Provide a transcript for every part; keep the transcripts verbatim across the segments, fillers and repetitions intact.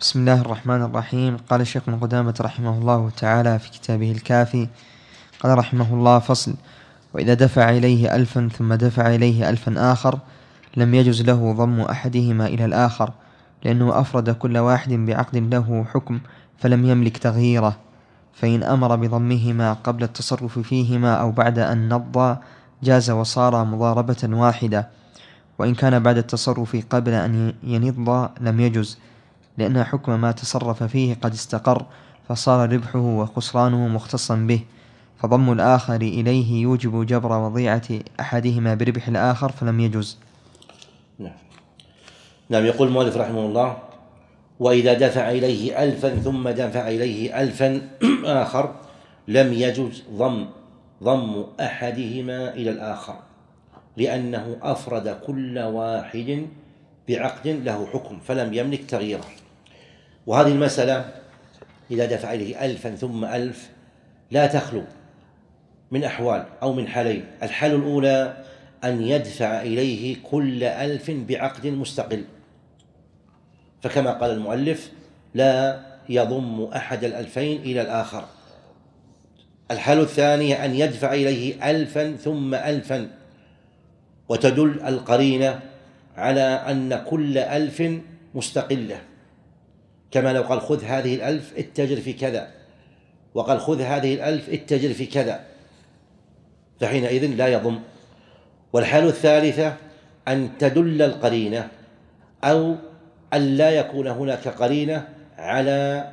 بسم الله الرحمن الرحيم. قال الشيخ ابن قدامة رحمه الله تعالى في كتابه الكافي، قال رحمه الله: فصل: وإذا دفع إليه ألفا ثم دفع إليه ألفا آخر لم يجز له ضم أحدهما إلى الآخر، لأنه أفرد كل واحد بعقد له حكم فلم يملك تغييره، فإن أمر بضمهما قبل التصرف فيهما أو بعد أن نضى جاز وصار مضاربة واحدة، وإن كان بعد التصرف قبل أن ينضى لم يجز، لأن حكم ما تصرف فيه قد استقر فصار ربحه وخسرانه مختصا به، فضم الآخر إليه يوجب جبر وضيعة أحدهما بربح الآخر فلم يجز. نعم. نعم. يقول المؤلف رحمه الله: وإذا دفع إليه ألفا ثم دفع إليه ألفا آخر لم يجز ضم ضم أحدهما إلى الآخر، لأنه أفرد كل واحد بعقد له حكم فلم يملك تغييره. وهذه المسألة إذا دفع إليه ألفا ثم ألف لا تخلو من أحوال أو من حالين. الحالة الأولى أن يدفع إليه كل ألف بعقد مستقل، فكما قال المؤلف: لا يضم أحد الألفين إلى الآخر. الحالة الثانية أن يدفع إليه ألفا ثم ألفا، وتدل القرينة على أن كل ألف مستقلة، كما لو قال: خذ هذه الألف اتجر في كذا، وقال: خذ هذه الألف اتجر في كذا، فحينئذ لا يضم. والحالة الثالثة أن تدل القرينة أو أن لا يكون هناك قرينة على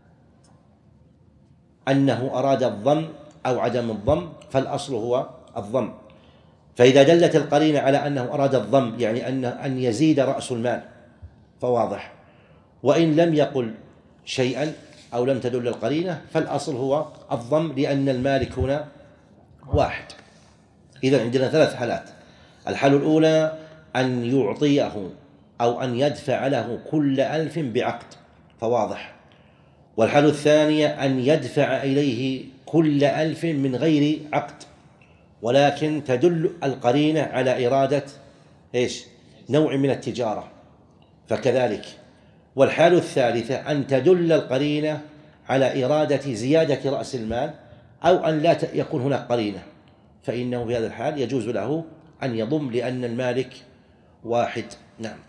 أنه أراد الضم أو عدم الضم، فالأصل هو الضم. فإذا دلت القرينة على أنه أراد الضم، يعني أن أن يزيد رأس المال، فواضح. وإن لم يقل شيئا أو لم تدل القرينة فالأصل هو الضم، لأن المالك هنا واحد. إذن عندنا ثلاث حالات: الحالة الأولى أن يعطيه أو أن يدفع له كل ألف بعقد، فواضح. والحالة الثانية أن يدفع إليه كل ألف من غير عقد، ولكن تدل القرينة على إرادة إيش؟ نوع من التجارة، فكذلك. والحالة الثالثة أن تدل القرينة على إرادة زيادة رأس المال، أو أن لا يكون هناك قرينة، فإنه في هذا الحال يجوز له أن يضم لأن المالك واحد. نعم.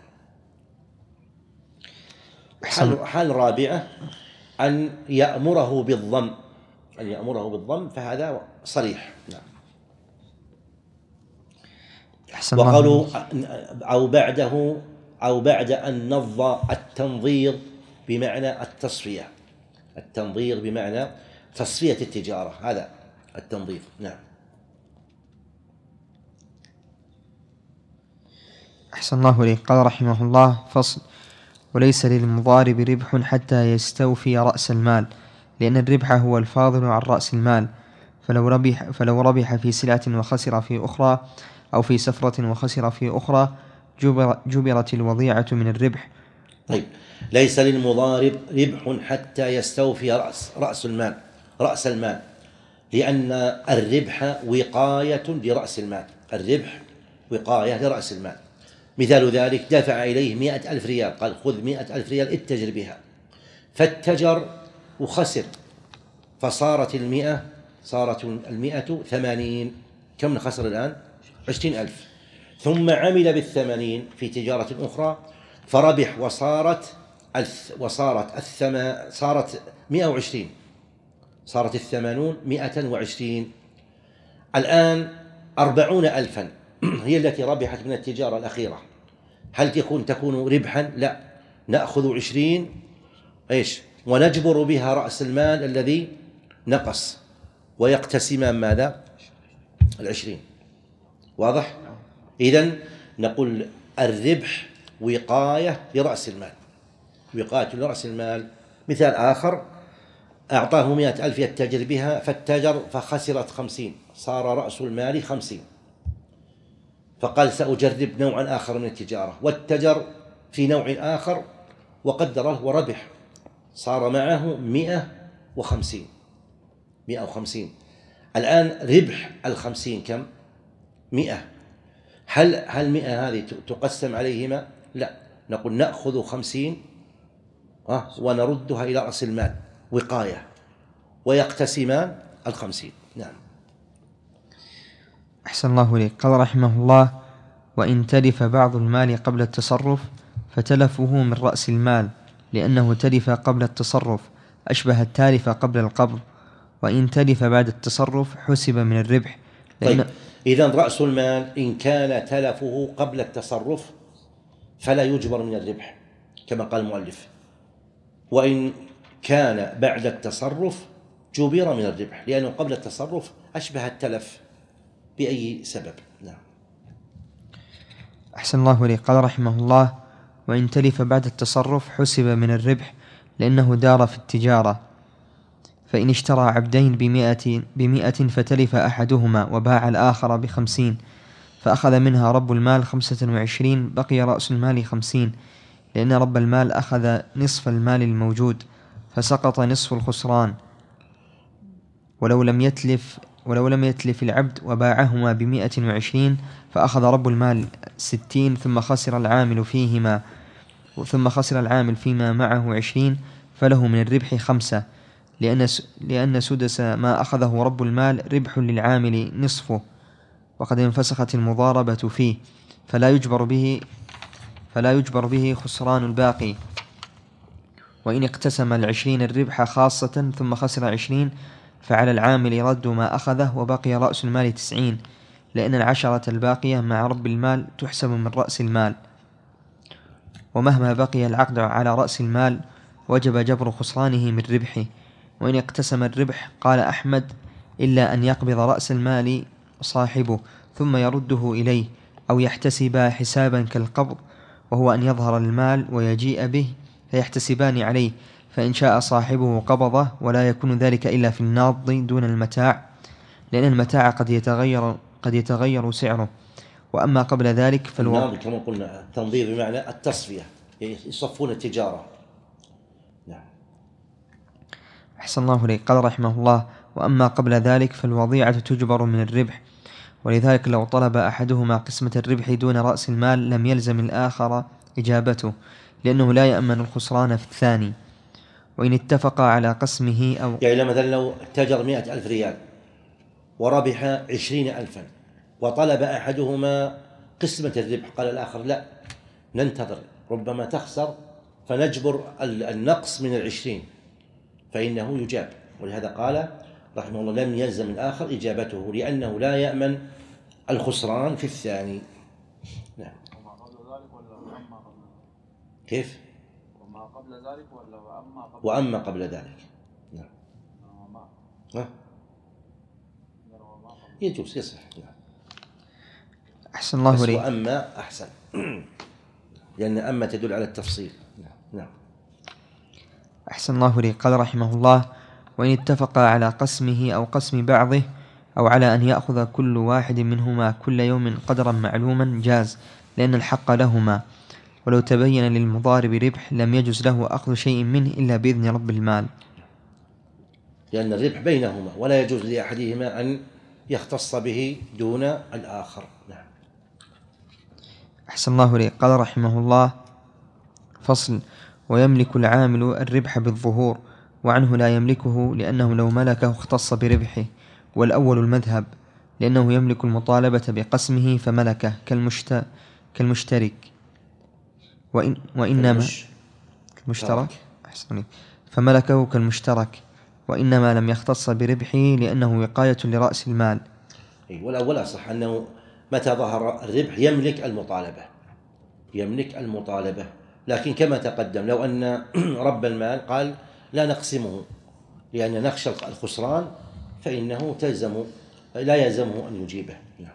حال, حال رابعة أن يأمره بالضم أن يأمره بالضم فهذا صريح. نعم. وقالوا أو بعده أو بعد أن نضى التنظير بمعنى التصفية التنظير بمعنى تصفية التجارة، هذا التنظير. نعم. أحسن الله إليك. قال رحمه الله: فصل: وليس للمضارب ربح حتى يستوفي رأس المال، لأن الربح هو الفاضل عن رأس المال، فلو ربح, فلو ربح في سلعة وخسر في أخرى، أو في سفرة وخسر في أخرى، جبر جبرت الوضيعة من الربح. طيب، ليس للمضارب ربح حتى يستوفي رأس, رأس المال رأس المال لأن الربح وقاية لرأس المال الربح وقاية لرأس المال. مثال ذلك: دفع إليه مئة ألف ريال، قال: خذ مئة ألف ريال اتجر بها، فاتجر وخسر، فصارت المئة صارت المئة ثمانين. كم خسر الآن؟ عشرين ألف. ثم عمل بالثمانين في تجارة أخرى فربح، وصارت وصارت الثما صارت مئة وعشرين، صارت الثمانون مئة وعشرين. الآن أربعون ألفا هي التي ربحت من التجارة الأخيرة. هل تكون تكون ربحا؟ لا، نأخذ عشرين إيش ونجبر بها رأس المال الذي نقص، ويقتسمان ماذا؟ العشرين. واضح؟ إذن نقول الربح وقاية لرأس المال وقاية لرأس المال. مثال آخر: أعطاه مئة ألف يتجر بها، فاتجر فخسرت خمسين، صار رأس المال خمسين، فقال: سأجرب نوعا آخر من التجارة، واتجر في نوع آخر وقدره وربح، صار معه مئة وخمسين مئة وخمسين. الآن ربح الخمسين كم؟ مئة. هل هل مئة هذه تقسم عليهما؟ لا، نقول نأخذ خمسين ونردها إلى رأس المال وقاية، ويقتسمان الخمسين. نعم. أحسن الله إليك. قال رحمه الله: وإن تلف بعض المال قبل التصرف فتلفه من رأس المال، لأنه تلف قبل التصرف أشبه التالف قبل القبض. وإن تلف بعد التصرف حسب من الربح. طيب، إذن رأس المال إن كان تلفه قبل التصرف فلا يجبر من الربح كما قال المؤلف، وإن كان بعد التصرف جبر من الربح، لأنه قبل التصرف أشبه التلف بأي سبب. نعم. أحسن الله إليك. قال رحمه الله: وإن تلف بعد التصرف حسب من الربح، لأنه دار في التجارة. فإن اشترى عبدين بمئة, بمئة فتلف أحدهما وباع الآخر بخمسين، فأخذ منها رب المال خمسة وعشرين، بقي رأس المال خمسين، لأن رب المال أخذ نصف المال الموجود فسقط نصف الخسران. ولو لم يتلف ولو لم يتلف العبد وباعهما بمئة وعشرين فأخذ رب المال ستين، ثم خسر العامل فيهما ثم خسر العامل فيما معه عشرين، فله من الربح خمسة، لأن لأن سدس ما أخذه رب المال ربح للعامل نصفه، وقد انفسخت المضاربة فيه، فلا يجبر به فلا يجبر به خسران الباقي. وإن اقتسم العشرين الربح خاصة ثم خسر عشرين، فعلى العامل رد ما أخذه وبقي رأس المال تسعين، لأن العشرة الباقية مع رب المال تحسب من رأس المال، ومهما بقي العقد على رأس المال وجب جبر خسرانه من ربحه. وإن اقتسم الربح قال أحمد: إلا أن يقبض رأس المال صاحبه ثم يرده إليه، أو يحتسب حسابا كالقبض، وهو أن يظهر المال ويجيء به فيحتسبان عليه، فإن شاء صاحبه قبضه، ولا يكون ذلك إلا في الناض دون المتاع، لأن المتاع قد يتغير قد يتغير سعره. وأما قبل ذلك فالوضع الناض كما قلنا التنظير بمعنى التصفية، يصفون التجارة. نعم. أحسن الله إليك. قال رحمه الله: وأما قبل ذلك فالوضيعة تجبر من الربح، ولذلك لو طلب أحدهما قسمة الربح دون رأس المال لم يلزم الآخر إجابته، لأنه لا يأمن الخسران في الثاني. وإن اتفقا على قسمه أو يعني مثلا لو تجر مئة ألف ريال وربح عشرين ألفا، وطلب أحدهما قسمة الربح، قال الآخر: لا، ننتظر ربما تخسر فنجبر النقص من العشرين، فإنه يجاب. ولهذا قال رحمه الله: لم يلزم الآخر إجابته، لأنه لا يأمن الخسران في الثاني. نعم. وما قبل ذلك ولا وأما قبل ذلك؟ كيف؟ وما قبل ذلك ولا وأما قبل وأما قبل ذلك. نعم. وما ها؟ يجوز، يصح. نعم. أحسن الله إليك. وأما أحسن لأن أما تدل على التفصيل. نعم. نعم. أحسن الله إليك. قال رحمه الله: وإن اتفقا على قسمه أو قسم بعضه، أو على أن يأخذ كل واحد منهما كل يوم قدرا معلوما، جاز، لأن الحق لهما. ولو تبين للمضارب ربح لم يجز له أخذ شيء منه إلا بإذن رب المال، لأن الربح بينهما، ولا يجوز لأحدهما أن يختص به دون الآخر. نعم. أحسن الله إليك. قال رحمه الله: فصل: ويملك العامل الربح بالظهور، وعنه لا يملكه، لأنه لو ملكه اختص بربحه. والأول المذهب، لأنه يملك المطالبة بقسمه فملكه كالمشت... كالمشترك، وإن... وإنما كالمشترك أحسن فملكه كالمشترك، وإنما لم يختص بربحه لأنه وقاية لرأس المال. والأول أصح أنه متى ظهر الربح يملك المطالبة يملك المطالبة لكن كما تقدم لو أن رب المال قال: لا نقسمه لأن نخشى الخسران، فإنه تلزم لا يلزمه أن يجيبه. نعم.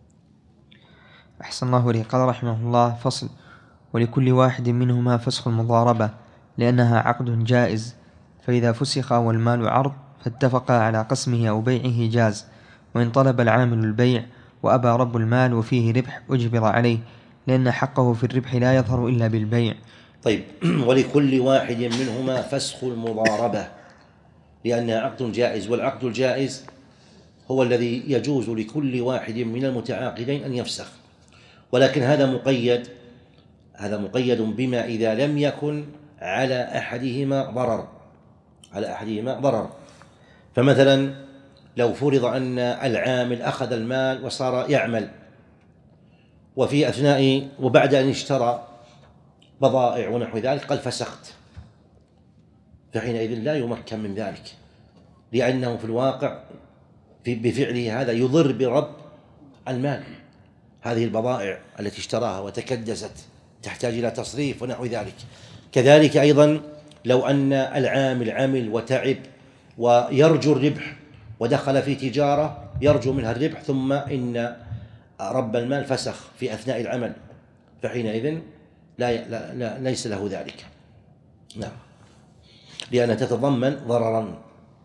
أحسن الله إليك. قال رحمه الله: فصل: ولكل واحد منهما فسخ المضاربة، لأنها عقد جائز، فإذا فسخ والمال عرض فاتفقا على قسمه أو بيعه جاز. وإن طلب العامل البيع وأبى رب المال وفيه ربح أجبر عليه، لأن حقه في الربح لا يظهر إلا بالبيع. طيب. ولكل واحد منهما فسخ المضاربة، لأنها عقد جائز، والعقد الجائز هو الذي يجوز لكل واحد من المتعاقدين أن يفسخ، ولكن هذا مقيد هذا مقيد بما إذا لم يكن على أحدهما ضرر على أحدهما ضرر فمثلا لو فرض أن العامل أخذ المال وصار يعمل، وفي أثناء وبعد أن اشترى بضائع ونحو ذلك قال فسخت، فحينئذ لا يمكن من ذلك، لأنه في الواقع بفعله هذا يضر برب المال. هذه البضائع التي اشتراها وتكدست تحتاج إلى تصريف ونحو ذلك. كذلك أيضا لو أن العامل عمل وتعب ويرجو الربح ودخل في تجارة يرجو منها الربح، ثم إن رب المال فسخ في أثناء العمل، فحينئذ لا, لا, لا ليس له ذلك، نعم، لأنها تتضمن ضررا.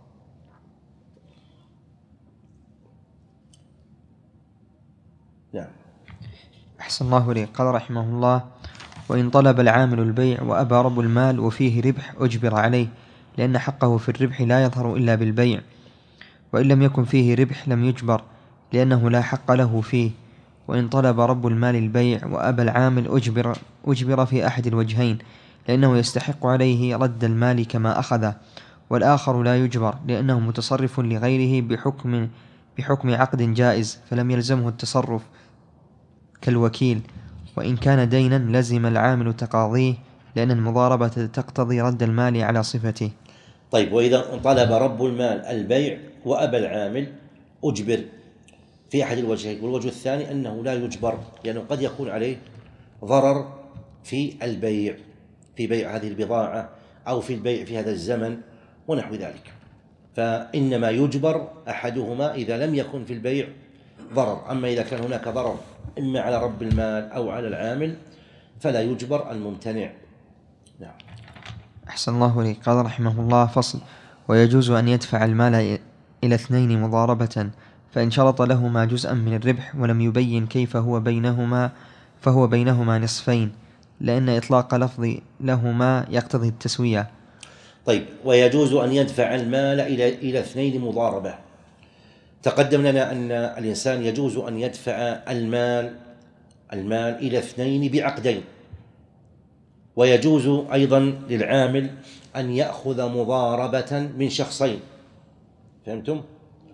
نعم. أحسن الله إليك. قال رحمه الله: وإن طلب العامل البيع وأبى رب المال وفيه ربح أجبر عليه، لأن حقه في الربح لا يظهر إلا بالبيع، وإن لم يكن فيه ربح لم يجبر لأنه لا حق له فيه. وإن طلب رب المال البيع وأبى العامل أجبر, أجبر في أحد الوجهين، لأنه يستحق عليه رد المال كما أخذه، والآخر لا يجبر لأنه متصرف لغيره بحكم, بحكم عقد جائز فلم يلزمه التصرف كالوكيل. وإن كان دينا لزم العامل تقاضيه، لأن المضاربة تقتضي رد المال على صفته. طيب، وإذا طلب رب المال البيع وأبى العامل أجبر في أحد الوجهين، والوجه الثاني أنه لا يجبر، لأنه قد يكون عليه ضرر في البيع، في بيع هذه البضاعة أو في البيع في هذا الزمن ونحو ذلك، فإنما يجبر أحدهما إذا لم يكن في البيع ضرر. أما إذا كان هناك ضرر إما على رب المال أو على العامل فلا يجبر الممتنع. نعم. أحسن الله إليك. قال رحمه الله: فصل: ويجوز أن يدفع المال إلى اثنين مضاربة، فإن شرط لهما جزءا من الربح ولم يبين كيف هو بينهما فهو بينهما نصفين، لأن إطلاق لفظ لهما يقتضي التسوية. طيب، ويجوز أن يدفع المال إلى إلى اثنين مضاربة. تقدم لنا أن الإنسان يجوز أن يدفع المال المال إلى اثنين بعقدين، ويجوز أيضا للعامل أن يأخذ مضاربة من شخصين، فهمتم؟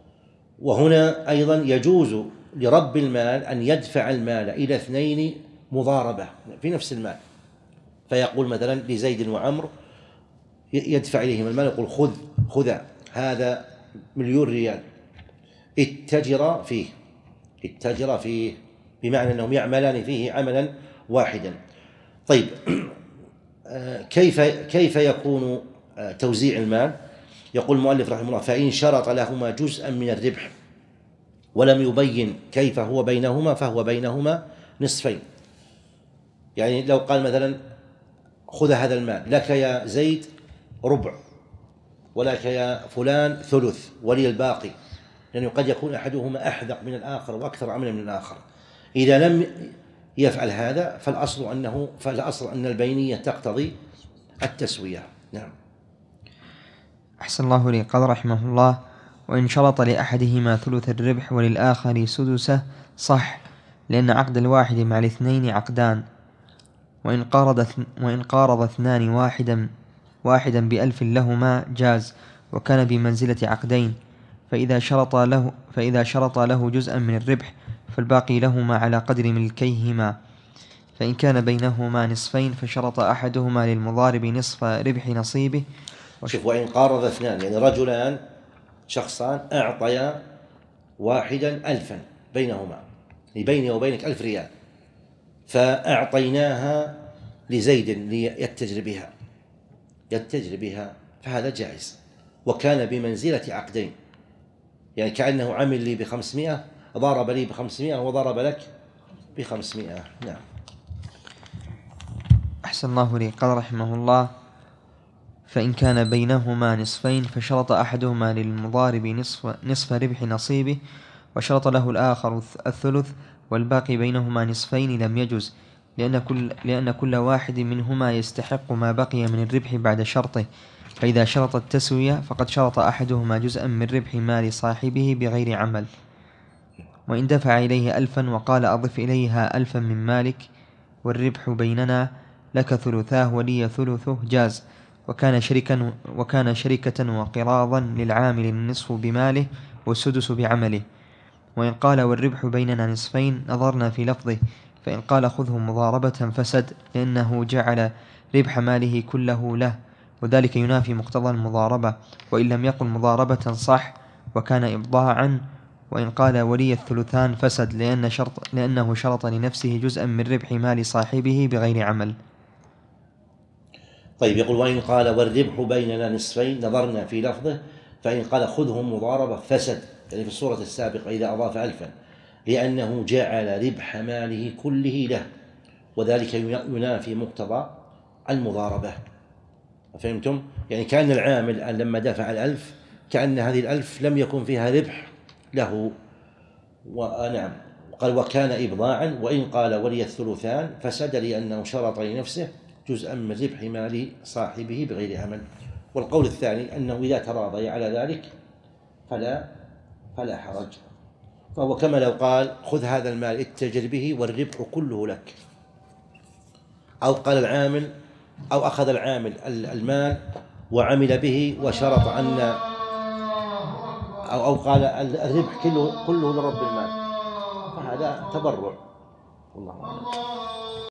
وهنا أيضا يجوز لرب المال أن يدفع المال إلى اثنين مضاربة في نفس المال، فيقول مثلا لزيد وعمر يدفع إليهم المال، يقول خذ خذ هذا مليون ريال، اتجر فيه اتجر فيه بمعنى أنهم يعملان فيه عملا واحدا. طيب، كيف كيف يكون توزيع المال؟ يقول المؤلف رحمه الله: فإن شرط لهما جزءا من الربح ولم يبين كيف هو بينهما فهو بينهما نصفين. يعني لو قال مثلا خذ هذا المال، لك يا زيد ربع، ولك يا فلان ثلث، ولي الباقي، لأنه قد يكون أحدهما أحذق من الآخر وأكثر عملا من الآخر. إذا لم يفعل هذا فالأصل أنه فالأصل أن البينية تقتضي التسوية. نعم. أحسن الله لي. قال رحمه الله: وإن شرط لأحدهما ثلث الربح وللآخر سدسه صح، لأن عقد الواحد مع الاثنين عقدان. وإن قارض وإن قارض اثنان واحدا واحدا بألف لهما جاز، وكان بمنزلة عقدين. فإذا شرط له فإذا شرط له جزءا من الربح فالباقي لهما على قدر ملكيهما. فإن كان بينهما نصفين فشرط أحدهما للمضارب نصف ربح نصيبه. شوف، وإن قارض اثنان، يعني رجلان شخصان أعطيا واحدا ألفا بينهما، بيني وبينك ألف ريال، فأعطيناها لزيد ليتجر بها يتجر بها فهذا جائز، وكان بمنزلة عقدين، يعني كأنه عمل لي بخمسمائة، ضارب لي بخمسمائة وضرب لك بخمسمائة. نعم. أحسن الله لي. قال رحمه الله: فإن كان بينهما نصفين فشرط أحدهما للمضارب نصف, نصف ربح نصيبه، وشرط له الآخر الثلث، والباقي بينهما نصفين لم يجز، لأن كل, لأن كل واحد منهما يستحق ما بقي من الربح بعد شرطه. فإذا شرط التسوية فقد شرط أحدهما جزءا من ربح مال صاحبه بغير عمل. وإن دفع إليه ألفا وقال أضف إليها ألفا من مالك والربح بيننا لك ثلثاه ولي ثلثه جاز. وكان شركا وكان شركة وقراضا للعامل النصف بماله والسدس بعمله. وإن قال والربح بيننا نصفين نظرنا في لفظه، فإن قال خذه مضاربة فسد، لأنه جعل ربح ماله كله له، وذلك ينافي مقتضى المضاربة. وإن لم يقل مضاربة صح وكان إبضاعا. وإن قال ولي الثلثان فسد، لأن شرط لأنه شرط لنفسه جزءا من ربح مال صاحبه بغير عمل. طيب، يقول وإن قال والربح بيننا نصفين نظرنا في لفظه، فإن قال خذه مضاربة فسد، يعني في الصورة السابقة إذا أضاف ألفا، لأنه جعل ربح ماله كله له، وذلك ينافي مقتضى المضاربة. فهمتم؟ يعني كان العامل لما دفع الألف كأن هذه الألف لم يكن فيها ربح له. ونعم، قال وكان إبضاعا. وإن قال ولي الثلثان فسد، لأنه شرط لنفسه جزءا من ربح مال صاحبه بغير عمل. والقول الثاني أنه إذا تراضي على ذلك فلا فلا حرج، فهو كما لو قال خذ هذا المال اتجر به والربح كله لك، أو قال العامل أو أخذ العامل المال وعمل به وشرط أن أو, أو قال الربح كله كله لرب المال، فهذا تبرع. والله أعلم.